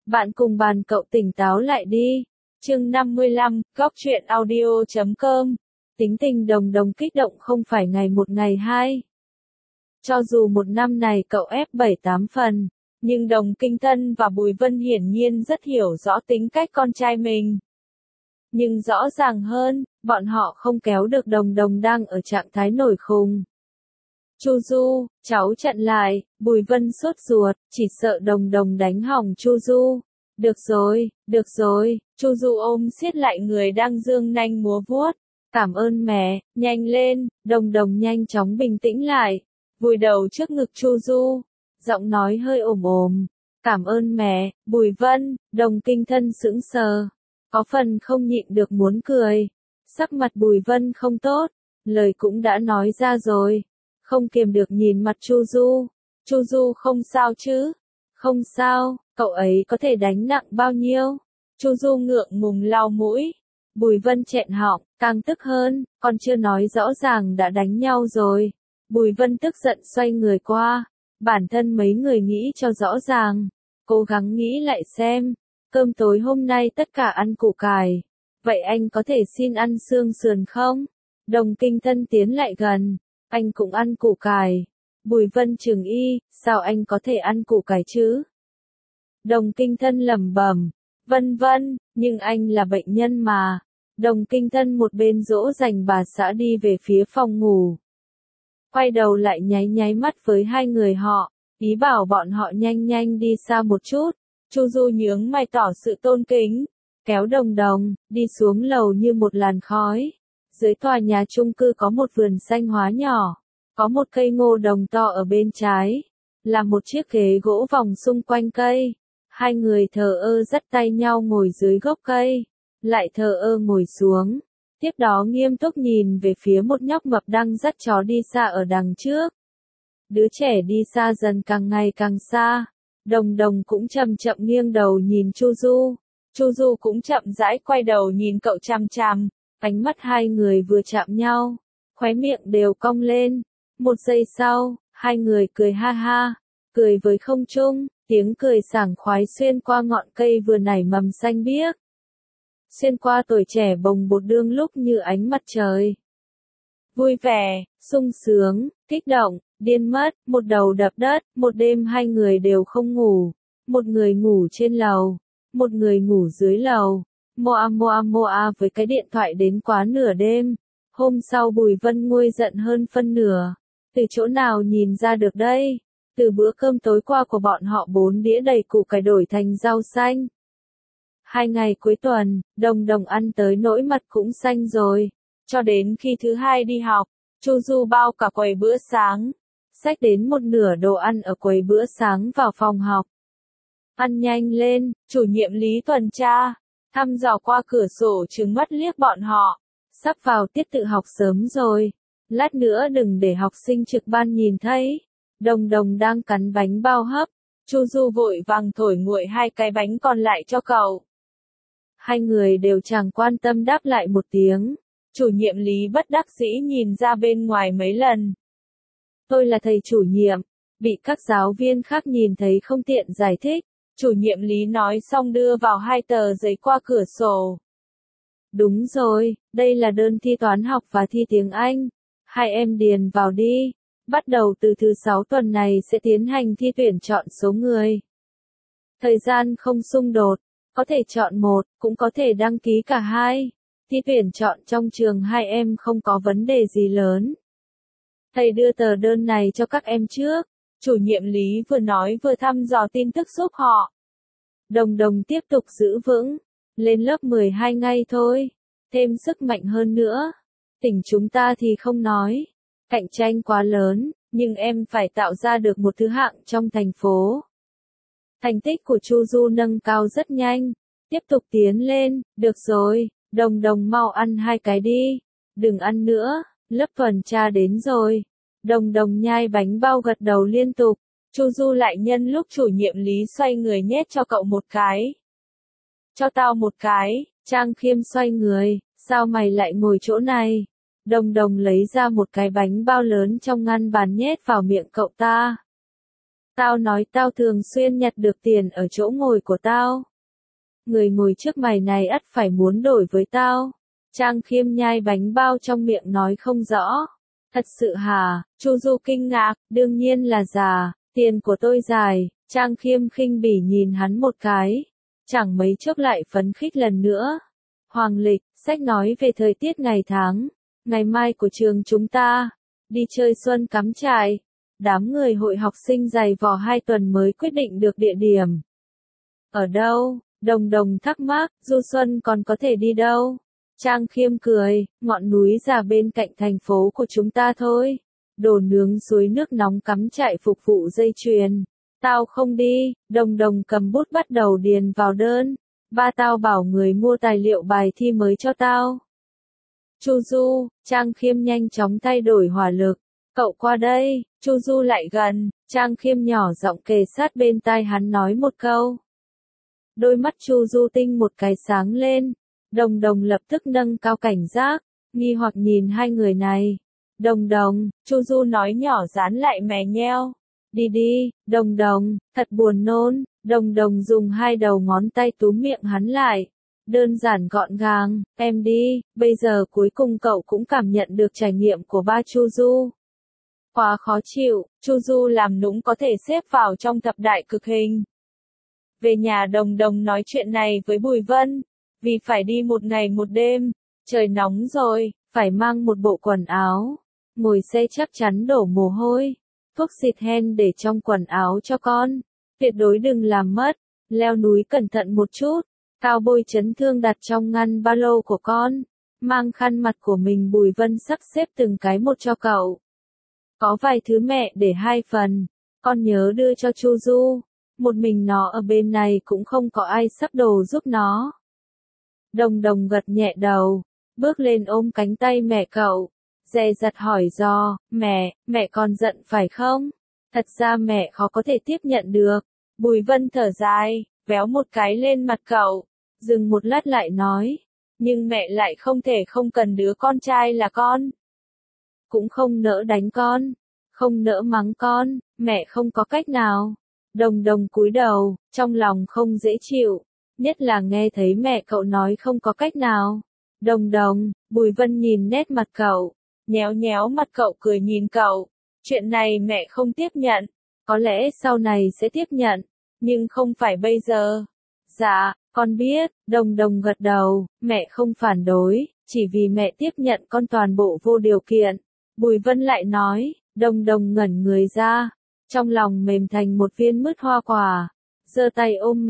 Bạn cùng bàn cậu tỉnh táo lại đi. Chương 55, góc truyện audio.com. Tính tình Đồng Đồng kích động không phải ngày một ngày hai. Cho dù một năm này cậu ép 7-8 phần, nhưng Đồng Kinh Tân và Bùi Vân hiển nhiên rất hiểu rõ tính cách con trai mình. Nhưng rõ ràng hơn, bọn họ không kéo được Đồng Đồng đang ở trạng thái nổi khùng. Chu Du, cháu chặn lại, Bùi Vân sốt ruột, chỉ sợ Đồng Đồng đánh hỏng Chu Du. Được rồi, Chu Du ôm siết lại người đang giương nanh múa vuốt. Cảm ơn mẹ, nhanh lên, Đồng Đồng nhanh chóng bình tĩnh lại, vùi đầu trước ngực Chu Du, giọng nói hơi ồm ồm. Cảm ơn mẹ, Bùi Vân, Đồng Kinh Thân sững sờ, có phần không nhịn được muốn cười. Sắc mặt Bùi Vân không tốt, lời cũng đã nói ra rồi. Không kiềm được nhìn mặt Chu Du. Chu Du không sao chứ? Không sao, cậu ấy có thể đánh nặng bao nhiêu? Chu Du ngượng ngùng lau mũi. Bùi Vân chẹn họng, càng tức hơn, còn chưa nói rõ ràng đã đánh nhau rồi. Bùi Vân tức giận xoay người qua. Bản thân mấy người nghĩ cho rõ ràng. Cố gắng nghĩ lại xem. Cơm tối hôm nay tất cả ăn củ cải. Vậy anh có thể xin ăn xương sườn không? Đồng Kinh Thân tiến lại gần. Anh cũng ăn củ cải. Bùi Vân trừng y, sao anh có thể ăn củ cải chứ? Đồng Kinh Thân lẩm bẩm, Vân, nhưng anh là bệnh nhân mà. Đồng Kinh Thân một bên dỗ dành bà xã đi về phía phòng ngủ. Quay đầu lại nháy mắt với hai người họ, ý bảo bọn họ nhanh đi xa một chút. Chu Du nhướng mày tỏ sự tôn kính, kéo Đồng Đồng, đi xuống lầu như một làn khói. Dưới tòa nhà chung cư có một vườn xanh hóa nhỏ, có một cây ngô đồng to ở bên trái, là một chiếc ghế gỗ vòng xung quanh cây. Hai người thờ ơ dắt tay nhau ngồi dưới gốc cây, lại thờ ơ ngồi xuống, tiếp đó nghiêm túc nhìn về phía một nhóc mập đang dắt chó đi xa ở đằng trước. Đứa trẻ đi xa dần càng ngày càng xa, Đồng Đồng cũng chậm nghiêng đầu nhìn Chu Du. Chu Du cũng chậm rãi quay đầu nhìn cậu chằm chằm. Ánh mắt hai người vừa chạm nhau, khóe miệng đều cong lên. Một giây sau, hai người cười ha ha, cười với không trung, tiếng cười sảng khoái xuyên qua ngọn cây vừa nảy mầm xanh biếc. Xuyên qua tuổi trẻ bồng bột đương lúc như ánh mặt trời. Vui vẻ, sung sướng, kích động, điên mất, một đầu đập đất, một đêm hai người đều không ngủ. Một người ngủ trên lầu, một người ngủ dưới lầu. Moa với cái điện thoại đến quá nửa đêm. Hôm sau Bùi Vân nguôi giận hơn phân nửa. Từ chỗ nào nhìn ra được đây? Từ bữa cơm tối qua của bọn họ 4 đĩa đầy củ cải đổi thành rau xanh. 2 ngày cuối tuần, Đồng Đồng ăn tới nỗi mặt cũng xanh rồi. Cho đến khi thứ hai đi học, Chu Du bao cả quầy bữa sáng. Xách đến một nửa đồ ăn ở quầy bữa sáng vào phòng học. Ăn nhanh lên, chủ nhiệm Lý tuần tra. Thăm dò qua cửa sổ trừng mắt liếc bọn họ. Sắp vào tiết tự học sớm rồi. Lát nữa đừng để học sinh trực ban nhìn thấy. Đồng Đồng đang cắn bánh bao hấp. Chu Du vội vàng thổi nguội 2 cái bánh còn lại cho cậu. Hai người đều chẳng quan tâm đáp lại một tiếng. Chủ nhiệm Lý bất đắc dĩ nhìn ra bên ngoài mấy lần. Tôi là thầy chủ nhiệm. Bị các giáo viên khác nhìn thấy không tiện giải thích. Chủ nhiệm Lý nói xong đưa vào 2 tờ giấy qua cửa sổ. Đúng rồi, đây là đơn thi toán học và thi tiếng Anh. Hai em điền vào đi. Bắt đầu từ thứ 6 tuần này sẽ tiến hành thi tuyển chọn số người. Thời gian không xung đột, có thể chọn một, cũng có thể đăng ký cả hai. Thi tuyển chọn trong trường hai em không có vấn đề gì lớn. Thầy đưa tờ đơn này cho các em trước. Chủ nhiệm Lý vừa nói vừa thăm dò tin tức giúp họ. Đồng Đồng tiếp tục giữ vững. Lên lớp 12 ngay thôi. Thêm sức mạnh hơn nữa. Tỉnh chúng ta thì không nói. Cạnh tranh quá lớn, nhưng em phải tạo ra được một thứ hạng trong thành phố. Thành tích của Chu Du nâng cao rất nhanh. Tiếp tục tiến lên, được rồi, Đồng Đồng mau ăn 2 cái đi. Đừng ăn nữa, lớp tuần tra đến rồi. Đồng Đồng nhai bánh bao gật đầu liên tục. Chu Du lại nhân lúc chủ nhiệm Lý xoay người nhét cho cậu một cái. Cho tao một cái, Trang Khiêm xoay người, sao mày lại ngồi chỗ này? Đồng Đồng lấy ra một cái bánh bao lớn trong ngăn bàn nhét vào miệng cậu ta. Tao nói tao thường xuyên nhặt được tiền ở chỗ ngồi của tao. Người ngồi trước mày này ắt phải muốn đổi với tao. Trang Khiêm nhai bánh bao trong miệng nói không rõ. Thật sự hả? Chu Du kinh ngạc, đương nhiên là già, tiền của tôi dài. Trang Khiêm khinh bỉ nhìn hắn một cái. Chẳng mấy chốc lại phấn khích lần nữa. Hoàng lịch, sách nói về thời tiết ngày tháng. Ngày mai của trường chúng ta. Đi chơi xuân cắm trại. Đám người hội học sinh dày vò 2 tuần mới quyết định được địa điểm. Ở đâu? Đồng Đồng thắc mắc, du xuân còn có thể đi đâu? Trang Khiêm cười, ngọn núi già bên cạnh thành phố của chúng ta thôi. Đồ nướng suối nước nóng cắm trại phục vụ dây chuyền. Tao không đi, Đồng Đồng cầm bút bắt đầu điền vào đơn. Ba tao bảo người mua tài liệu bài thi mới cho tao. Chu Du, Trang Khiêm nhanh chóng thay đổi hỏa lực. Cậu qua đây, Chu Du lại gần, Trang Khiêm nhỏ giọng kề sát bên tai hắn nói một câu. Đôi mắt Chu Du tinh một cái sáng lên, Đồng Đồng lập tức nâng cao cảnh giác, nghi hoặc nhìn hai người này. Đồng Đồng, Chu Du nói nhỏ dán lại mè nheo. Đi đi, Đồng Đồng, thật buồn nôn, Đồng Đồng dùng 2 đầu ngón tay túm miệng hắn lại. Đơn giản gọn gàng, em đi, bây giờ cuối cùng cậu cũng cảm nhận được trải nghiệm của ba Chu Du. Quá khó chịu, Chu Du làm nũng có thể xếp vào trong thập đại cực hình. Về nhà Đồng Đồng nói chuyện này với Bùi Vân, vì phải đi 1 ngày 1 đêm, trời nóng rồi, phải mang một bộ quần áo, ngồi xe chắc chắn đổ mồ hôi, thuốc xịt hen để trong quần áo cho con, tuyệt đối đừng làm mất, leo núi cẩn thận một chút, cao bôi chấn thương đặt trong ngăn ba lô của con, mang khăn mặt của mình. Bùi Vân sắp xếp từng cái một cho cậu. Có vài thứ mẹ để 2 phần, con nhớ đưa cho Chu Du, một mình nó ở bên này cũng không có ai sắp đồ giúp nó. Đồng Đồng gật nhẹ đầu, bước lên ôm cánh tay mẹ cậu, dè dặt hỏi dò, mẹ còn giận phải không? Thật ra mẹ khó có thể tiếp nhận được. Bùi Vân thở dài, véo một cái lên mặt cậu, dừng một lát lại nói, nhưng mẹ lại không thể không cần đứa con trai là con. Cũng không nỡ đánh con, không nỡ mắng con, mẹ không có cách nào. Đồng Đồng cúi đầu, trong lòng không dễ chịu, nhất là nghe thấy mẹ cậu nói không có cách nào. Đồng Đồng, Bùi Vân nhìn nét mặt cậu, nhéo nhéo mặt cậu cười nhìn cậu, chuyện này mẹ không tiếp nhận, có lẽ sau này sẽ tiếp nhận, nhưng không phải bây giờ. Dạ, con biết, Đồng Đồng gật đầu, mẹ không phản đối, chỉ vì mẹ tiếp nhận con toàn bộ vô điều kiện. Bùi Vân lại nói, Đồng Đồng ngẩn người ra, trong lòng mềm thành một viên mứt hoa quả, giơ tay ôm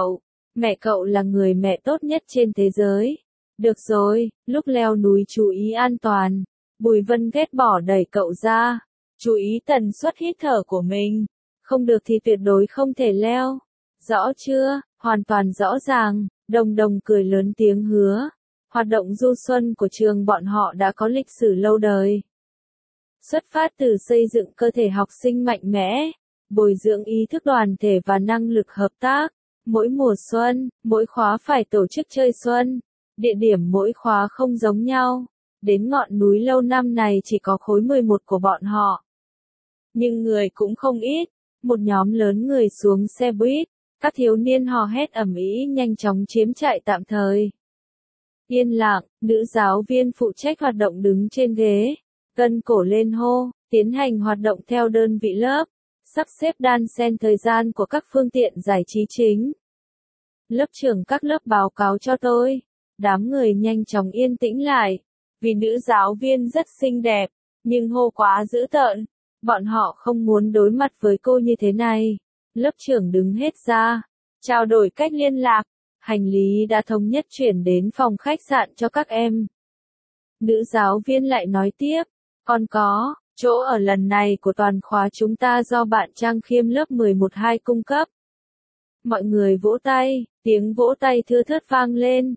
mẹ cậu là người mẹ tốt nhất trên thế giới. Được rồi, lúc leo núi chú ý an toàn. Bùi Vân ghét bỏ đẩy cậu ra, chú ý tần suất hít thở của mình, không được thì tuyệt đối không thể leo. Rõ chưa? Hoàn toàn rõ ràng. Đồng Đồng cười lớn tiếng hứa. Hoạt động du xuân của trường bọn họ đã có lịch sử lâu đời. Xuất phát từ xây dựng cơ thể học sinh mạnh mẽ, bồi dưỡng ý thức đoàn thể và năng lực hợp tác. Mỗi mùa xuân, mỗi khóa phải tổ chức chơi xuân. Địa điểm mỗi khóa không giống nhau. Đến ngọn núi lâu năm này chỉ có khối 11 của bọn họ. Nhưng người cũng không ít. Một nhóm lớn người xuống xe buýt. Các thiếu niên hò hét ầm ĩ nhanh chóng chiếm trại tạm thời. Yên lặng, nữ giáo viên phụ trách hoạt động đứng trên ghế, gân cổ lên hô, tiến hành hoạt động theo đơn vị lớp, sắp xếp đan xen thời gian của các phương tiện giải trí chính. Lớp trưởng các lớp báo cáo cho tôi. Đám người nhanh chóng yên tĩnh lại, vì nữ giáo viên rất xinh đẹp, nhưng hô quá dữ tợn. Bọn họ không muốn đối mặt với cô như thế này. Lớp trưởng đứng hết ra, trao đổi cách liên lạc, hành lý đã thống nhất chuyển đến phòng khách sạn cho các em. Nữ giáo viên lại nói tiếp, còn có, chỗ ở lần này của toàn khóa chúng ta do bạn Trang Khiêm lớp 11-2 cung cấp. Mọi người vỗ tay, tiếng vỗ tay thưa thớt vang lên.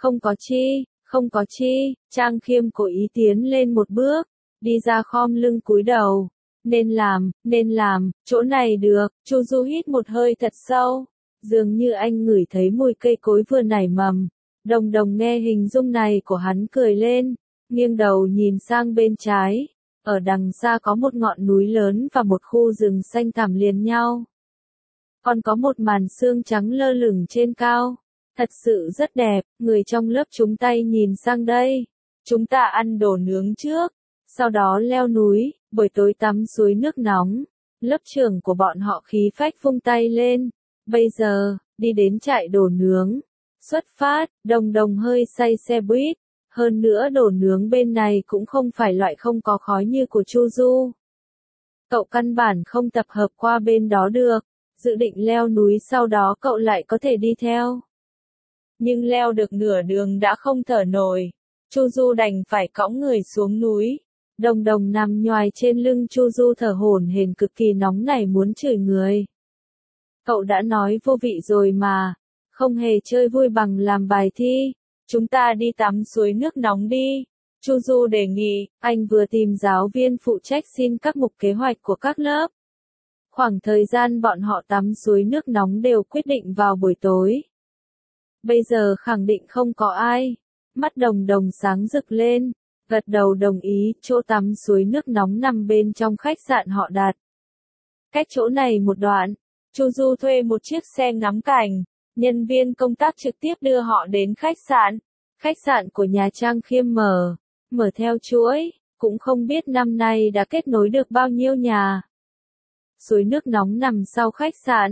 Không có chi, Trang Khiêm cố ý tiến lên một bước, đi ra khom lưng cúi đầu. Nên làm, chỗ này được. Chu Du hít một hơi thật sâu, dường như anh ngửi thấy mùi cây cối vừa nảy mầm. Đồng Đồng nghe hình dung này của hắn cười lên, nghiêng đầu nhìn sang bên trái. ở đằng xa có một ngọn núi lớn và một khu rừng xanh thẳm liền nhau. Còn có một màn sương trắng lơ lửng trên cao. Thật sự rất đẹp, người trong lớp chúng tay nhìn sang đây. Chúng ta ăn đồ nướng trước, sau đó leo núi, buổi tối tắm suối nước nóng. Lớp trưởng của bọn họ khí phách vung tay lên. Bây giờ, đi đến trại đồ nướng. Xuất phát, Đồng Đồng hơi say xe buýt. Hơn nữa đồ nướng bên này cũng không phải loại không có khói như của Chu Du. Cậu căn bản không tập hợp qua bên đó được. Dự định leo núi sau đó cậu lại có thể đi theo. Nhưng leo được nửa đường đã không thở nổi. Chu Du đành phải cõng người xuống núi. Đồng Đồng nằm nhoài trên lưng Chu Du thở hổn hển cực kỳ nóng nảy muốn chửi người. Cậu đã nói vô vị rồi mà. Không hề chơi vui bằng làm bài thi. Chúng ta đi tắm suối nước nóng đi. Chu Du đề nghị, anh vừa tìm giáo viên phụ trách xin các mục kế hoạch của các lớp. Khoảng thời gian bọn họ tắm suối nước nóng đều quyết định vào buổi tối. Bây giờ khẳng định không có ai. Mắt Đồng Đồng sáng rực lên, gật đầu đồng ý, chỗ tắm suối nước nóng nằm bên trong khách sạn họ đặt. Cách chỗ này một đoạn, Chu Du thuê một chiếc xe ngắm cảnh, nhân viên công tác trực tiếp đưa họ đến khách sạn. Khách sạn của nhà Trang Khiêm mở theo chuỗi, cũng không biết năm nay đã kết nối được bao nhiêu nhà. Suối nước nóng nằm sau khách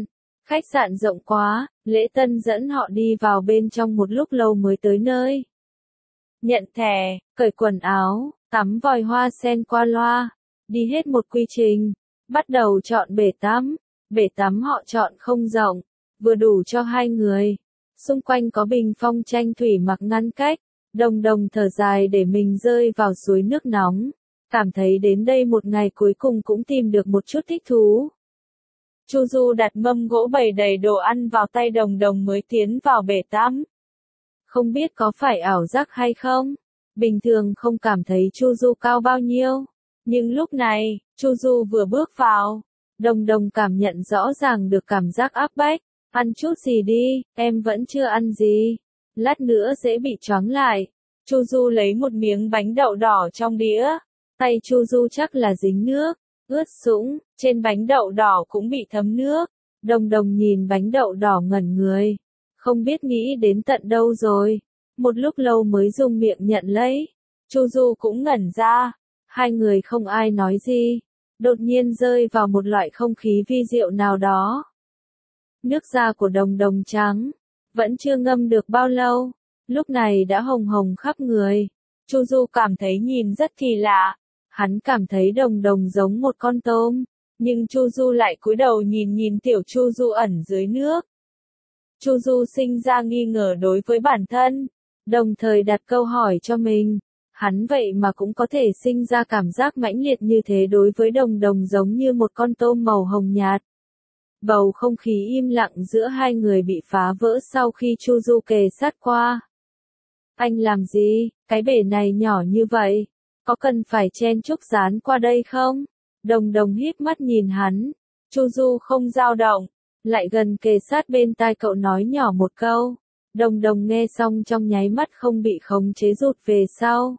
sạn rộng quá, Lễ Tân dẫn họ đi vào bên trong một lúc lâu mới tới nơi. Nhận thẻ, cởi quần áo, tắm vòi hoa sen qua loa, đi hết một quy trình, bắt đầu chọn bể tắm họ chọn không rộng, vừa đủ cho hai người, xung quanh có bình phong tranh thủy mặc ngăn cách, Đồng Đồng thở dài để mình rơi vào suối nước nóng, cảm thấy đến đây một ngày cuối cùng cũng tìm được một chút thích thú. Chu Du đặt mâm gỗ bày đầy đồ ăn vào tay Đồng Đồng mới tiến vào bể tắm. Không biết có phải ảo giác hay không? Bình thường không cảm thấy Chu Du cao bao nhiêu. Nhưng lúc này, Chu Du vừa bước vào. Đồng Đồng cảm nhận rõ ràng được cảm giác áp bách. Ăn chút gì đi, em vẫn chưa ăn gì. Lát nữa dễ bị choáng lại. Chu Du lấy một miếng bánh đậu đỏ trong đĩa. Tay Chu Du chắc là dính nước, ướt sũng, trên bánh đậu đỏ cũng bị thấm nước. Đồng Đồng nhìn bánh đậu đỏ ngẩn người. Không biết nghĩ đến tận đâu rồi. Một lúc lâu mới dùng miệng nhận lấy. Chu Du cũng ngẩn ra. Hai người không ai nói gì. Đột nhiên rơi vào một loại không khí vi diệu nào đó. Nước da của Đồng Đồng trắng. Vẫn chưa ngâm được bao lâu. Lúc này đã hồng hồng khắp người. Chu Du cảm thấy nhìn rất kỳ lạ. Hắn cảm thấy Đồng Đồng giống một con tôm. Nhưng Chu Du lại cúi đầu nhìn tiểu Chu Du ẩn dưới nước. Chu Du sinh ra nghi ngờ đối với bản thân, đồng thời đặt câu hỏi cho mình, hắn vậy mà cũng có thể sinh ra cảm giác mãnh liệt như thế đối với Đồng Đồng giống như một con tôm màu hồng nhạt. Bầu không khí im lặng giữa hai người bị phá vỡ sau khi Chu Du kề sát qua. Anh làm gì, cái bể này nhỏ như vậy, có cần phải chen chúc dán qua đây không? Đồng Đồng híp mắt nhìn hắn, Chu Du không dao động. Lại gần kề sát bên tai cậu nói nhỏ một câu. Đồng Đồng nghe xong trong nháy mắt không bị khống chế rụt về sau.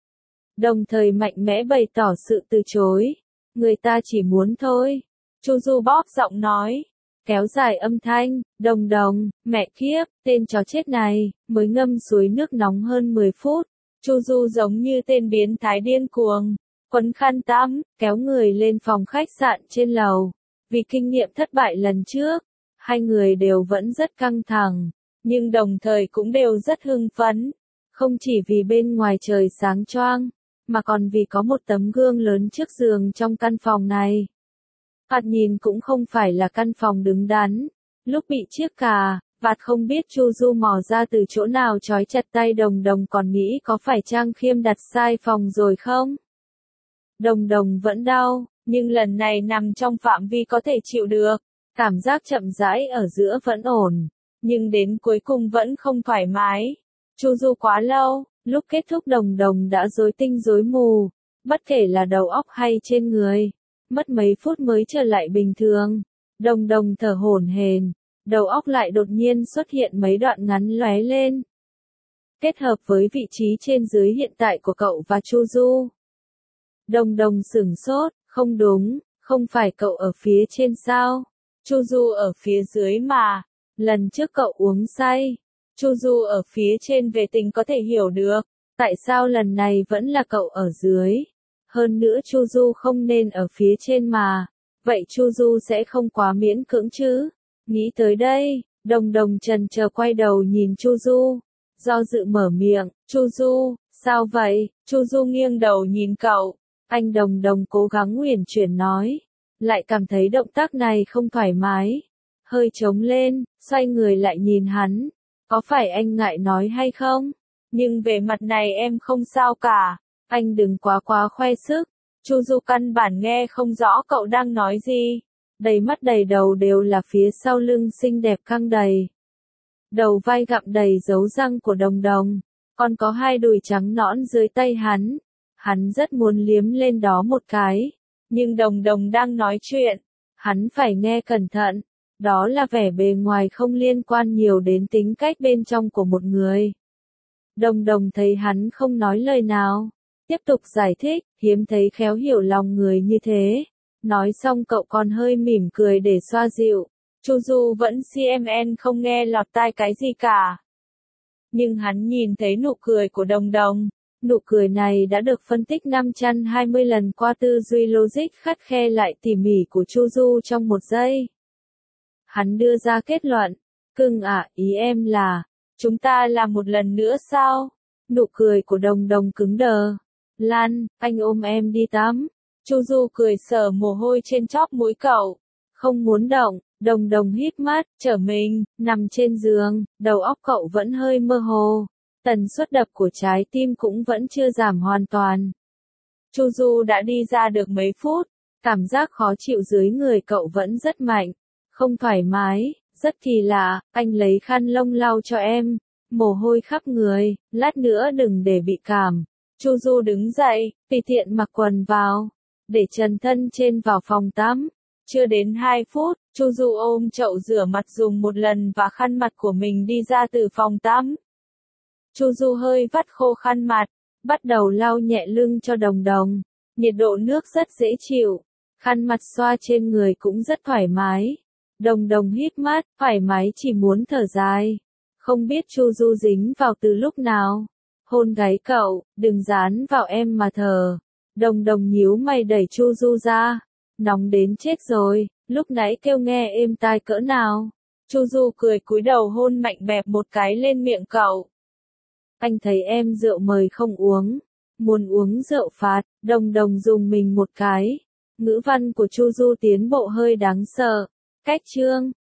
Đồng thời mạnh mẽ bày tỏ sự từ chối. Người ta chỉ muốn thôi. Chu Du bóp giọng nói. Kéo dài âm thanh. Đồng Đồng, mẹ kiếp, tên chó chết này, mới ngâm suối nước nóng hơn 10 phút. Chu Du giống như tên biến thái điên cuồng. Quấn khăn tắm, kéo người lên phòng khách sạn trên lầu. Vì kinh nghiệm thất bại lần trước, hai người đều vẫn rất căng thẳng, nhưng đồng thời cũng đều rất hưng phấn. Không chỉ vì bên ngoài trời sáng choang, mà còn vì có một tấm gương lớn trước giường trong căn phòng này. Thoạt nhìn cũng không phải là căn phòng đứng đắn. Lúc bị chiếc cà vạt không biết Chu Du mò ra từ chỗ nào trói chặt tay Đồng Đồng còn nghĩ có phải Trang Khiêm đặt sai phòng rồi không? Đồng Đồng vẫn đau. Nhưng lần này nằm trong phạm vi có thể chịu được, cảm giác chậm rãi ở giữa vẫn ổn, nhưng đến cuối cùng vẫn không thoải mái. Chu Du quá lâu, lúc kết thúc Đồng Đồng đã rối tinh rối mù, bất kể là đầu óc hay trên người, mất mấy phút mới trở lại bình thường. Đồng Đồng thở hổn hển, đầu óc lại đột nhiên xuất hiện mấy đoạn ngắn lóe lên. Kết hợp với vị trí trên dưới hiện tại của cậu và Chu Du. Đồng đồng sửng sốt, không đúng, không phải cậu ở phía trên sao? Chu Du ở phía dưới mà. Lần trước cậu uống say. Chu Du ở phía trên về tình có thể hiểu được. Tại sao lần này vẫn là cậu ở dưới? Hơn nữa Chu Du không nên ở phía trên mà. Vậy Chu Du sẽ không quá miễn cưỡng chứ? Nghĩ tới đây, đồng đồng chần chờ quay đầu nhìn Chu Du. Do dự mở miệng, Chu Du, sao vậy? Chu Du nghiêng đầu nhìn cậu. Anh đồng đồng cố gắng uyển chuyển nói. Lại cảm thấy động tác này không thoải mái. Hơi trống lên, xoay người lại nhìn hắn. Có phải anh ngại nói hay không? Nhưng về mặt này em không sao cả. Anh đừng quá khoe sức. Chu Du căn bản nghe không rõ cậu đang nói gì. Đầy mắt đầy đầu đều là phía sau lưng xinh đẹp căng đầy. Đầu vai gặm đầy dấu răng của đồng đồng. Còn có hai đùi trắng nõn dưới tay hắn. Hắn rất muốn liếm lên đó một cái. Nhưng đồng đồng đang nói chuyện. Hắn phải nghe cẩn thận. Đó là vẻ bề ngoài không liên quan nhiều đến tính cách bên trong của một người. Đồng đồng thấy hắn không nói lời nào. Tiếp tục giải thích, hiếm thấy khéo hiểu lòng người như thế. Nói xong cậu còn hơi mỉm cười để xoa dịu. Chu Du vẫn CMN không nghe lọt tai cái gì cả. Nhưng hắn nhìn thấy nụ cười của đồng đồng. Nụ cười này đã được phân tích 520 lần qua tư duy logic khắt khe lại tỉ mỉ của Chu Du trong một giây. Hắn đưa ra kết luận. Cưng à, ý em là, chúng ta làm một lần nữa sao? Nụ cười của đồng đồng cứng đờ. Lan, anh ôm em đi tắm. Chu Du cười sờ mồ hôi trên chóp mũi cậu. Không muốn động, đồng đồng hít mắt, trở mình, nằm trên giường, đầu óc cậu vẫn hơi mơ hồ. Tần suất đập của trái tim cũng vẫn chưa giảm hoàn toàn. Chu Du đã đi ra được mấy phút, cảm giác khó chịu dưới người cậu vẫn rất mạnh. Không thoải mái, rất kỳ lạ, anh lấy khăn lông lau cho em. Mồ hôi khắp người, lát nữa đừng để bị cảm. Chu Du đứng dậy, tùy tiện mặc quần vào, để trần thân trên vào phòng tắm. Chưa đến 2 phút, Chu Du ôm chậu rửa mặt dùng một lần và khăn mặt của mình đi ra từ phòng tắm. Chu Du hơi vắt khô khăn mặt, bắt đầu lau nhẹ lưng cho đồng đồng. Nhiệt độ nước rất dễ chịu, khăn mặt xoa trên người cũng rất thoải mái. Đồng đồng hít mắt, thoải mái chỉ muốn thở dài. Không biết Chu Du dính vào từ lúc nào. Hôn gáy cậu, đừng dán vào em mà thở. Đồng đồng nhíu mày đẩy Chu Du ra. Nóng đến chết rồi, lúc nãy kêu nghe êm tai cỡ nào. Chu Du cười cúi đầu hôn mạnh bẹp một cái lên miệng cậu. Anh thấy em rượu mời không uống. Muốn uống rượu phạt, đồng đồng dùng mình một cái. Ngữ văn của Chu Du tiến bộ hơi đáng sợ. Cách chương